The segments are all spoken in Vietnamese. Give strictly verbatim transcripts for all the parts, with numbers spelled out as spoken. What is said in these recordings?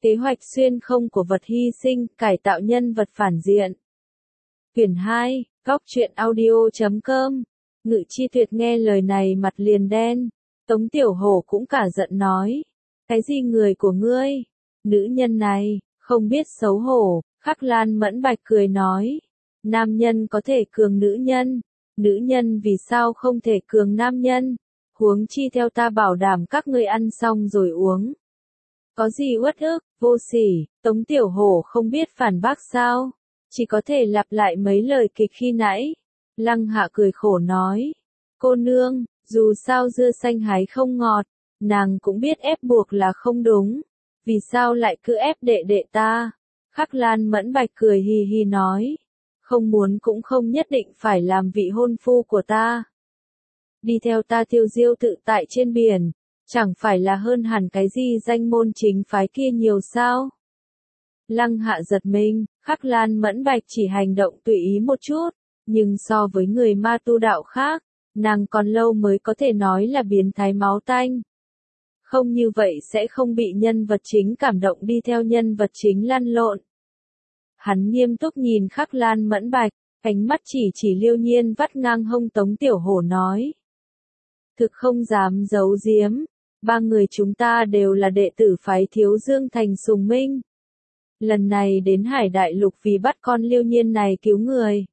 Kế hoạch xuyên không của vật hy sinh, cải tạo nhân vật phản diện. Quyển hai, góc truyện audio chấm com. Ngự Chi Tuyệt nghe lời này mặt liền đen. Tống Tiểu Hổ cũng cả giận nói. Cái gì người của ngươi? Nữ nhân này, không biết xấu hổ. Khắc Lan Mẫn Bạch cười nói. Nam nhân có thể cường nữ nhân. Nữ nhân vì sao không thể cường nam nhân? Huống chi theo ta bảo đảm các ngươi ăn xong rồi uống. Có gì uất ức, vô sỉ, Tống Tiểu Hổ không biết phản bác sao? Chỉ có thể lặp lại mấy lời kịch khi nãy. Lăng Hạ cười khổ nói. Cô nương, dù sao dưa xanh hái không ngọt, nàng cũng biết ép buộc là không đúng. Vì sao lại cứ ép đệ đệ ta? Khắc Lan Mẫn Bạch cười hì hì nói. Không muốn cũng không nhất định phải làm vị hôn phu của ta. Đi theo ta tiêu diêu tự tại trên biển, chẳng phải là hơn hẳn cái gì danh môn chính phái kia nhiều sao? Lăng Hạ giật mình, Khắc Lan Mẫn Bạch chỉ hành động tùy ý một chút, nhưng so với người ma tu đạo khác, nàng còn lâu mới có thể nói là biến thái máu tanh. Không như vậy sẽ không bị nhân vật chính cảm động đi theo nhân vật chính lăn lộn. Hắn nghiêm túc nhìn Khắc Lan Mẫn Bạch, ánh mắt chỉ chỉ Liêu Nhiên vắt ngang hông Tống Tiểu Hổ nói. Thực không dám giấu giếm, ba người chúng ta đều là đệ tử phái Thiếu Dương Thành Sùng Minh. Lần này đến Hải Đại Lục vì bắt con Liêu Nhiên này cứu người.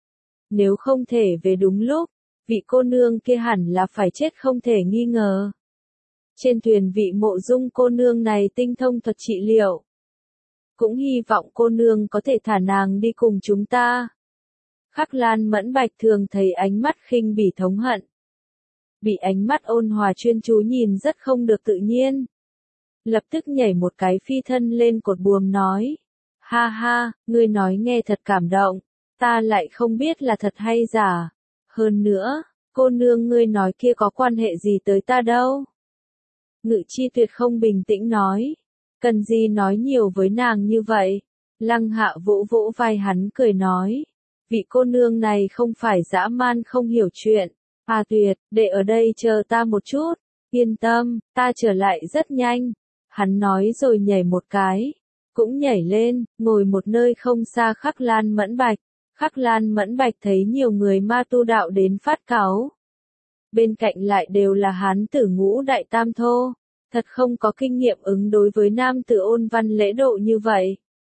Nếu không thể về đúng lúc, vị cô nương kia hẳn là phải chết không thể nghi ngờ. Trên thuyền vị Mộ Dung cô nương này tinh thông thuật trị liệu. Cũng hy vọng cô nương có thể thả nàng đi cùng chúng ta. Khắc Lan Mẫn Bạch thường thấy ánh mắt khinh bỉ thống hận. Bị ánh mắt ôn hòa chuyên chú nhìn rất không được tự nhiên. Lập tức nhảy một cái phi thân lên cột buồm nói. Ha ha, ngươi nói nghe thật cảm động, ta lại không biết là thật hay giả. Hơn nữa, cô nương ngươi nói kia có quan hệ gì tới ta đâu. Ngự Chi Tuyệt không bình tĩnh nói. Cần gì nói nhiều với nàng như vậy? Lăng Hạ vỗ vỗ vai hắn cười nói. Vị cô nương này không phải dã man không hiểu chuyện. À Tuyệt, để ở đây chờ ta một chút. Yên tâm, ta trở lại rất nhanh. Hắn nói rồi nhảy một cái. Cũng nhảy lên, ngồi một nơi không xa Khắc Lan Mẫn Bạch. Khắc Lan Mẫn Bạch thấy nhiều người ma tu đạo đến phát cáu. Bên cạnh lại đều là hán tử ngũ đại tam thô. Thật không có kinh nghiệm ứng đối với nam tử ôn văn lễ độ như vậy.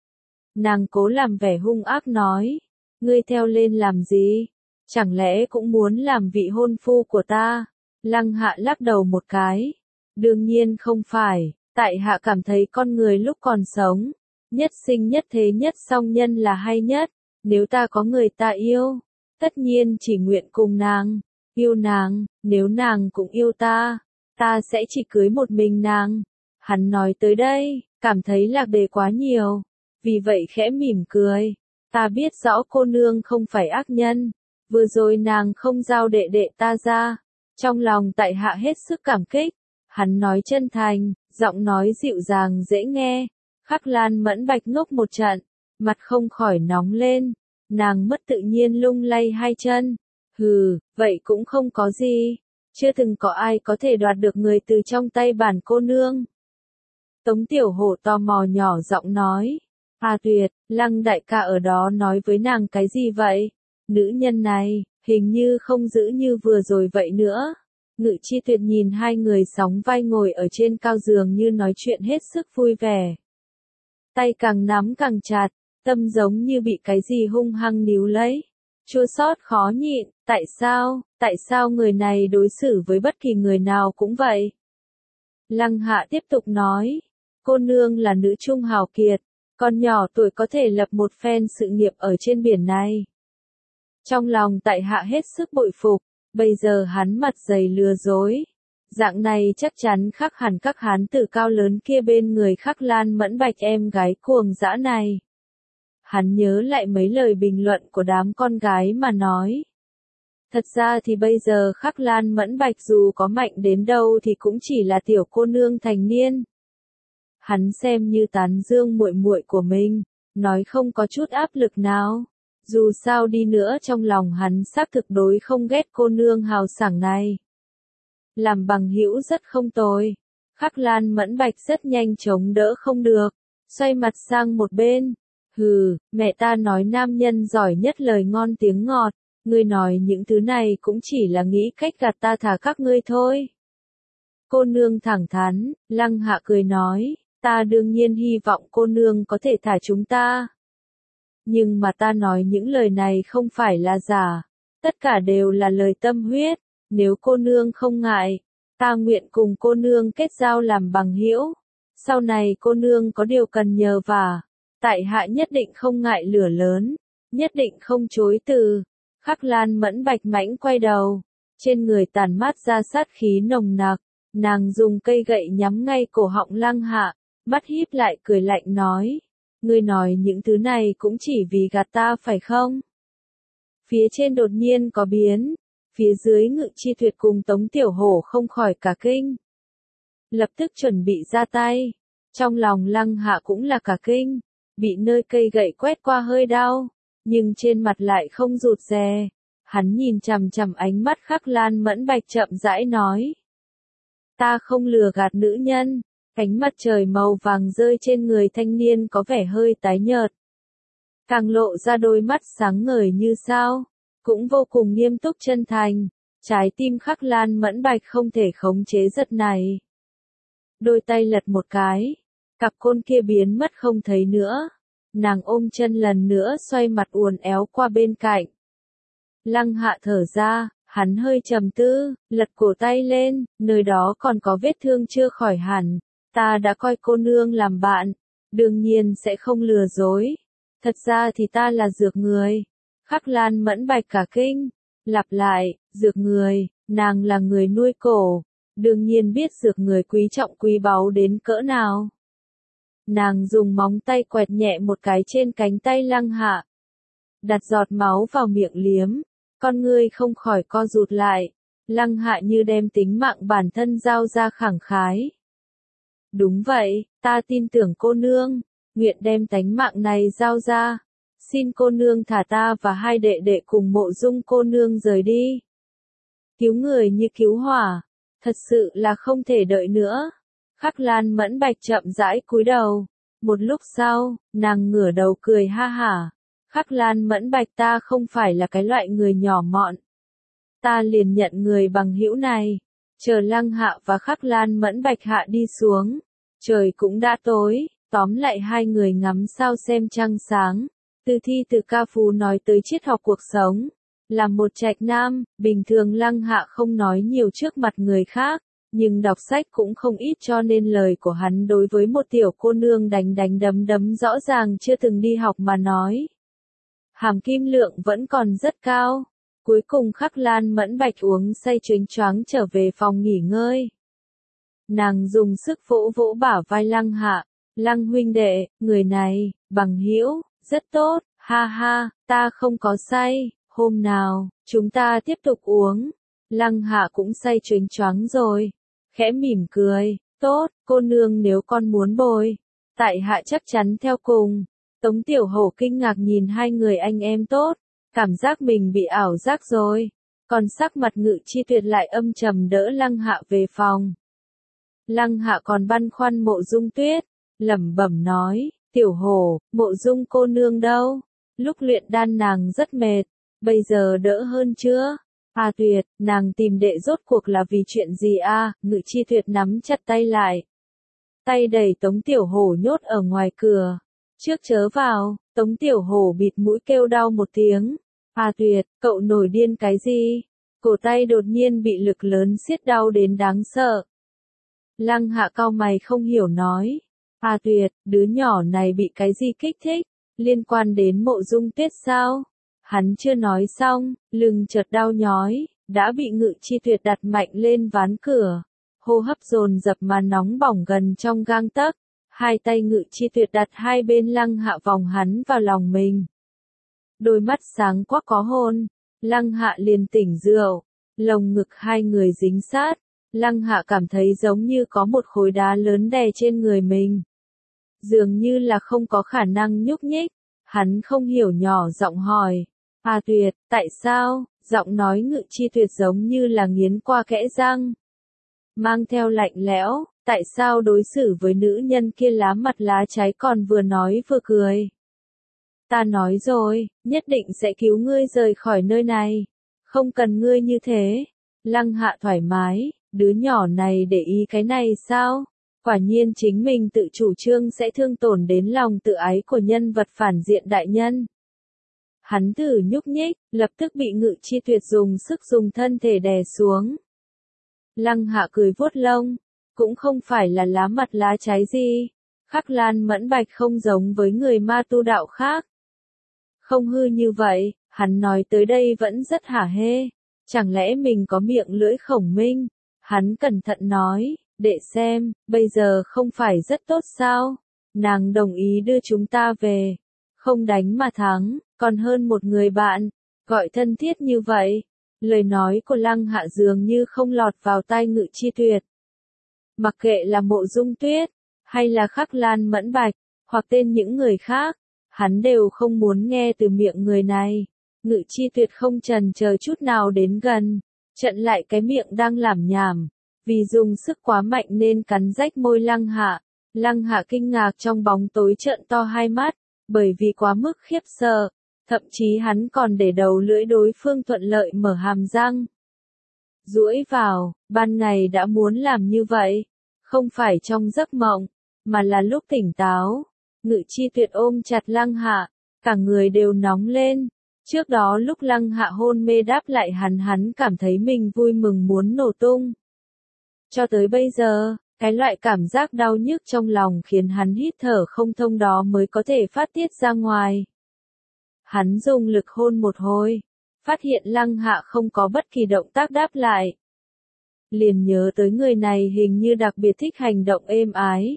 Nàng cố làm vẻ hung ác nói. Ngươi theo lên làm gì? Chẳng lẽ cũng muốn làm vị hôn phu của ta? Lăng Hạ lắc đầu một cái. Đương nhiên không phải, tại hạ cảm thấy con người lúc còn sống, nhất sinh nhất thế nhất song nhân là hay nhất. Nếu ta có người ta yêu, tất nhiên chỉ nguyện cùng nàng, yêu nàng, nếu nàng cũng yêu ta, ta sẽ chỉ cưới một mình nàng. Hắn nói tới đây, cảm thấy lạc đề quá nhiều, vì vậy khẽ mỉm cười. Ta biết rõ cô nương không phải ác nhân, vừa rồi nàng không giao đệ đệ ta ra, trong lòng tại hạ hết sức cảm kích. Hắn nói chân thành, giọng nói dịu dàng dễ nghe. Khắc Lan Mẫn Bạch ngốc một trận, mặt không khỏi nóng lên, nàng mất tự nhiên lung lay hai chân. Hừ, vậy cũng không có gì, chưa từng có ai có thể đoạt được người từ trong tay bản cô nương. Tống Tiểu Hổ tò mò nhỏ giọng nói. À Tuyệt, Lăng đại ca ở đó nói với nàng cái gì vậy? Nữ nhân này, hình như không giữ như vừa rồi vậy nữa. Ngự Chi Tuyệt nhìn hai người sóng vai ngồi ở trên cao giường như nói chuyện hết sức vui vẻ. Tay càng nắm càng chặt, tâm giống như bị cái gì hung hăng níu lấy. Chua xót khó nhịn, tại sao, tại sao người này đối xử với bất kỳ người nào cũng vậy? Lăng Hạ tiếp tục nói, cô nương là nữ trung hào kiệt, còn nhỏ tuổi có thể lập một phen sự nghiệp ở trên biển này. Trong lòng tại hạ hết sức bội phục, bây giờ hắn mặt dày lừa dối. Dạng này chắc chắn khác hẳn các hán tử cao lớn kia bên người Khắc Lan Mẫn Bạch em gái cuồng dã này. Hắn nhớ lại mấy lời bình luận của đám con gái mà nói. Thật ra thì bây giờ Khắc Lan Mẫn Bạch dù có mạnh đến đâu thì cũng chỉ là tiểu cô nương thành niên. Hắn xem như tán dương muội muội của mình, nói không có chút áp lực nào. Dù sao đi nữa trong lòng hắn xác thực đối không ghét cô nương hào sảng này. Làm bằng hữu rất không tồi. Khắc Lan Mẫn Bạch rất nhanh chống đỡ không được. xoay mặt sang một bên. Hừ, mẹ ta nói nam nhân giỏi nhất lời ngon tiếng ngọt, ngươi nói những thứ này cũng chỉ là nghĩ cách gạt ta thả các ngươi thôi. Cô nương thẳng thắn, Lăng Hạ cười nói, ta đương nhiên hy vọng cô nương có thể thả chúng ta. Nhưng mà ta nói những lời này không phải là giả, tất cả đều là lời tâm huyết, nếu cô nương không ngại, ta nguyện cùng cô nương kết giao làm bằng hữu. Sau này cô nương có điều cần nhờ vả, tại hạ nhất định không ngại lửa lớn, nhất định không chối từ. Khắc Lan Mẫn Bạch mãnh quay đầu, trên người tản mát ra sát khí nồng nặc, nàng dùng cây gậy nhắm ngay cổ họng Lăng Hạ, mắt híp lại cười lạnh nói, ngươi nói những thứ này cũng chỉ vì gạt ta phải không? Phía trên đột nhiên có biến, phía dưới Ngự Chi Tuyệt cùng Tống Tiểu Hổ không khỏi cả kinh. Lập tức chuẩn bị ra tay, trong lòng Lăng Hạ cũng là cả kinh, bị nơi cây gậy quét qua hơi đau, nhưng trên mặt lại không rụt rè. Hắn nhìn chằm chằm ánh mắt Khắc Lan Mẫn Bạch chậm rãi nói. Ta không lừa gạt nữ nhân. Ánh mặt trời màu vàng rơi trên người thanh niên có vẻ hơi tái nhợt. Càng lộ ra đôi mắt sáng ngời như sao, cũng vô cùng nghiêm túc chân thành. Trái tim Khắc Lan Mẫn Bạch không thể khống chế giật này. Đôi tay lật một cái, cặp côn kia biến mất không thấy nữa. Nàng ôm chân lần nữa xoay mặt uốn éo qua bên cạnh. Lăng Hạ thở ra, hắn hơi trầm tư, lật cổ tay lên, nơi đó còn có vết thương chưa khỏi hẳn. Ta đã coi cô nương làm bạn, đương nhiên sẽ không lừa dối. Thật ra thì ta là dược người. Khắc Lan Mẫn Bạch cả kinh, lặp lại, dược người, nàng là người nuôi cổ, đương nhiên biết dược người quý trọng quý báu đến cỡ nào. Nàng dùng móng tay quẹt nhẹ một cái trên cánh tay Lăng Hạ, đặt giọt máu vào miệng liếm, con ngươi không khỏi co rụt lại. Lăng Hạ như đem tính mạng bản thân giao ra khẳng khái. Đúng vậy, ta tin tưởng cô nương, nguyện đem tánh mạng này giao ra. Xin cô nương thả ta và hai đệ đệ cùng Mộ Dung cô nương rời đi. Cứu người như cứu hỏa, thật sự là không thể đợi nữa. Khắc Lan Mẫn Bạch chậm rãi cúi đầu. Một lúc sau, nàng ngửa đầu cười ha hả. Khắc Lan Mẫn Bạch, ta không phải là cái loại người nhỏ mọn. Ta liền nhận người bằng hữu này. Chờ Lăng Hạ và Khắc Lan Mẫn Bạch hạ đi xuống. Trời cũng đã tối, tóm lại hai người ngắm sao xem trăng sáng. Từ thi từ ca phú nói tới triết học cuộc sống. Là một trạch nam, bình thường Lăng Hạ không nói nhiều trước mặt người khác, nhưng đọc sách cũng không ít cho nên lời của hắn đối với một tiểu cô nương đánh đánh đấm đấm rõ ràng chưa từng đi học mà nói. Hàm kim lượng vẫn còn rất cao. Cuối cùng Khắc Lan Mẫn Bạch uống say choáng choáng trở về phòng nghỉ ngơi. Nàng dùng sức vỗ vỗ bả vai Lăng Hạ, Lăng huynh đệ, người này, bằng hữu, rất tốt, ha ha, ta không có say, hôm nào, chúng ta tiếp tục uống. Lăng Hạ cũng say choáng choáng rồi, khẽ mỉm cười, tốt, cô nương nếu con muốn bồi, tại hạ chắc chắn theo cùng. Tống Tiểu Hổ kinh ngạc nhìn hai người anh em tốt, cảm giác mình bị ảo giác rồi, còn sắc mặt Ngự Chi Tuyệt lại âm trầm đỡ Lăng Hạ về phòng. Lăng Hạ còn băn khoăn Mộ Dung Tuyết, lẩm bẩm nói, Tiểu Hổ, Mộ Dung cô nương đâu? Lúc luyện đan nàng rất mệt, bây giờ đỡ hơn chưa? À Tuyệt, nàng tìm đệ rốt cuộc là vì chuyện gì a? À? Ngự Chi Tuyệt nắm chặt tay lại, tay đẩy Tống Tiểu Hổ nhốt ở ngoài cửa. Trước chớ vào, Tống Tiểu Hổ bịt mũi kêu đau một tiếng. À Tuyệt, cậu nổi điên cái gì? Cổ tay đột nhiên bị lực lớn siết đau đến đáng sợ. Lăng Hạ cau mày không hiểu nói. À Tuyệt, đứa nhỏ này bị cái gì kích thích? Liên quan đến Mộ Dung Tuyết sao? Hắn chưa nói xong, lưng chợt đau nhói, đã bị Ngự Chi Tuyệt đặt mạnh lên ván cửa. Hô hấp dồn dập mà nóng bỏng gần trong gang tấc. Hai tay Ngự Chi Tuyệt đặt hai bên Lăng Hạ vòng hắn vào lòng mình. Đôi mắt sáng quắc có hôn, Lăng Hạ liền tỉnh rượu, lồng ngực hai người dính sát. Lăng Hạ cảm thấy giống như có một khối đá lớn đè trên người mình. Dường như là không có khả năng nhúc nhích, hắn không hiểu nhỏ giọng hỏi. À Tuyệt, tại sao? Giọng nói Ngự Chi Tuyệt giống như là nghiến qua kẽ răng. mang theo lạnh lẽo, tại sao đối xử với nữ nhân kia lá mặt lá trái còn vừa nói vừa cười. Ta nói rồi, nhất định sẽ cứu ngươi rời khỏi nơi này. Không cần ngươi như thế. Lăng Hạ thoải mái, đứa nhỏ này để ý cái này sao? Quả nhiên chính mình tự chủ trương sẽ thương tổn đến lòng tự ái của nhân vật phản diện đại nhân. Hắn thử nhúc nhích, lập tức bị Ngự Chi Tuyệt dùng sức dùng thân thể đè xuống. Lăng Hạ cười vuốt lông, cũng không phải là lá mặt lá trái gì. Khắc Lan Mẫn Bạch không giống với người ma tu đạo khác. Không hư như vậy, hắn nói tới đây vẫn rất hả hê. Chẳng lẽ mình có miệng lưỡi khổng minh? Hắn cẩn thận nói, để xem, bây giờ không phải rất tốt sao? Nàng đồng ý đưa chúng ta về. Không đánh mà thắng, còn hơn một người bạn. Gọi thân thiết như vậy. Lời nói của Lăng Hạ dường như không lọt vào tai Ngự Chi Tuyệt. Mặc kệ là Mộ Dung Tuyết, hay là Khắc Lan Mẫn Bạch, hoặc tên những người khác, hắn đều không muốn nghe từ miệng người này. Ngự Chi Tuyệt không chần chờ chút nào đến gần, chặn lại cái miệng đang lảm nhảm, vì dùng sức quá mạnh nên cắn rách môi Lăng Hạ. Lăng Hạ kinh ngạc trong bóng tối trợn to hai mắt, bởi vì quá mức khiếp sợ, thậm chí hắn còn để đầu lưỡi đối phương thuận lợi mở hàm răng. Duỗi vào, ban ngày đã muốn làm như vậy, không phải trong giấc mộng, mà là lúc tỉnh táo. Ngự Chi Tuyệt ôm chặt Lăng Hạ, cả người đều nóng lên. Trước đó lúc Lăng Hạ hôn mê đáp lại hắn hắn cảm thấy mình vui mừng muốn nổ tung. Cho tới bây giờ, cái loại cảm giác đau nhức trong lòng khiến hắn hít thở không thông đó mới có thể phát tiết ra ngoài. Hắn dùng lực hôn một hồi, phát hiện Lăng Hạ không có bất kỳ động tác đáp lại. Liền nhớ tới người này hình như đặc biệt thích hành động êm ái.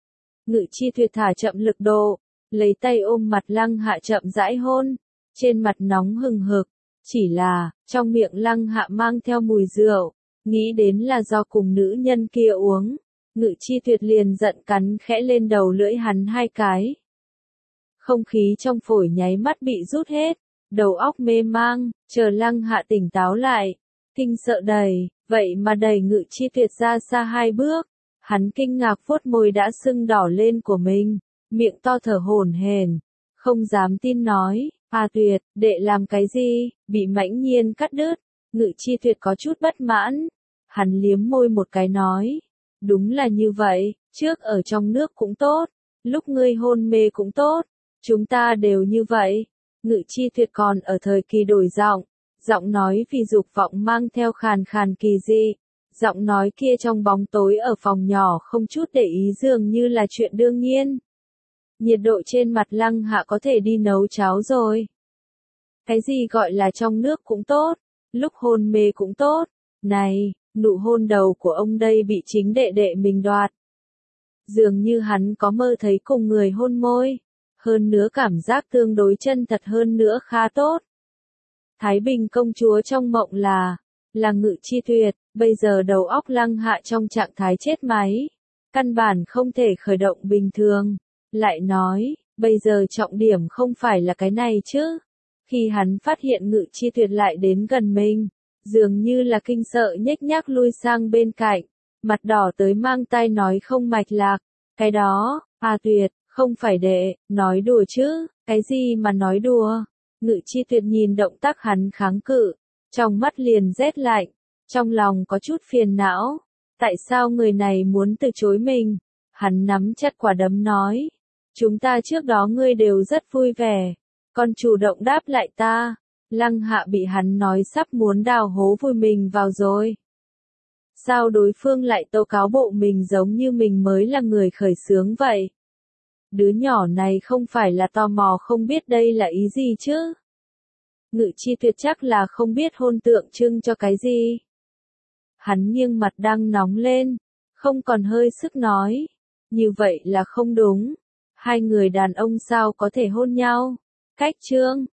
Ngự Chi Tuyệt thả chậm lực độ, lấy tay ôm mặt Lăng Hạ chậm rãi hôn, trên mặt nóng hừng hực, chỉ là, trong miệng Lăng Hạ mang theo mùi rượu, nghĩ đến là do cùng nữ nhân kia uống. Ngự Chi Tuyệt liền giận cắn khẽ lên đầu lưỡi hắn hai cái. Không khí trong phổi nháy mắt bị rút hết, đầu óc mê mang, chờ Lăng Hạ tỉnh táo lại, kinh sợ đầy, vậy mà đẩy Ngự Chi Tuyệt ra xa hai bước. Hắn kinh ngạc vuốt môi đã sưng đỏ lên của mình, miệng to thở hổn hển, không dám tin nói, "A Tuyệt, đệ làm cái gì?" Bị Mãnh Nhiên cắt đứt. Ngự Chi Tuyệt có chút bất mãn, hắn liếm môi một cái nói, "Đúng là như vậy, trước ở trong nước cũng tốt, lúc ngươi hôn mê cũng tốt, chúng ta đều như vậy." Ngự Chi Tuyệt còn ở thời kỳ đổi giọng, giọng nói vì dục vọng mang theo khàn khàn kỳ dị. Giọng nói kia trong bóng tối ở phòng nhỏ không chút để ý dường như là chuyện đương nhiên. Nhiệt độ trên mặt Lăng Hạ có thể đi nấu cháo rồi. Cái gì gọi là trong nước cũng tốt, lúc hôn mê cũng tốt. Này, nụ hôn đầu của ông đây bị chính đệ đệ mình đoạt. Dường như hắn có mơ thấy cùng người hôn môi. Hơn nữa cảm giác tương đối chân thật hơn nữa khá tốt. Thái Bình công chúa trong mộng là, là Ngự Chi Tuyệt, bây giờ đầu óc Lăng Hạ trong trạng thái chết máy. Căn bản không thể khởi động bình thường. Lại nói, bây giờ trọng điểm không phải là cái này chứ. Khi hắn phát hiện Ngự Chi Tuyệt lại đến gần mình, dường như là kinh sợ nhếch nhác lui sang bên cạnh, mặt đỏ tới mang tai nói không mạch lạc. Cái đó, A Tuyệt, không phải đệ, nói đùa chứ, cái gì mà nói đùa. Ngự Chi Tuyệt nhìn động tác hắn kháng cự, trong mắt liền rét lạnh, trong lòng có chút phiền não. Tại sao người này muốn từ chối mình? Hắn nắm chặt quả đấm nói, chúng ta trước đó ngươi đều rất vui vẻ, còn chủ động đáp lại ta. Lăng Hạ bị hắn nói sắp muốn đào hố vùi mình vào rồi. Sao đối phương lại tố cáo bộ mình giống như mình mới là người khởi xướng vậy? Đứa nhỏ này không phải là tò mò không biết đây là ý gì chứ? Ngự Chi Tuyệt chắc là không biết hôn tượng trưng cho cái gì. Hắn nghiêng mặt đang nóng lên, không còn hơi sức nói. Như vậy là không đúng. Hai người đàn ông sao có thể hôn nhau? Cách chương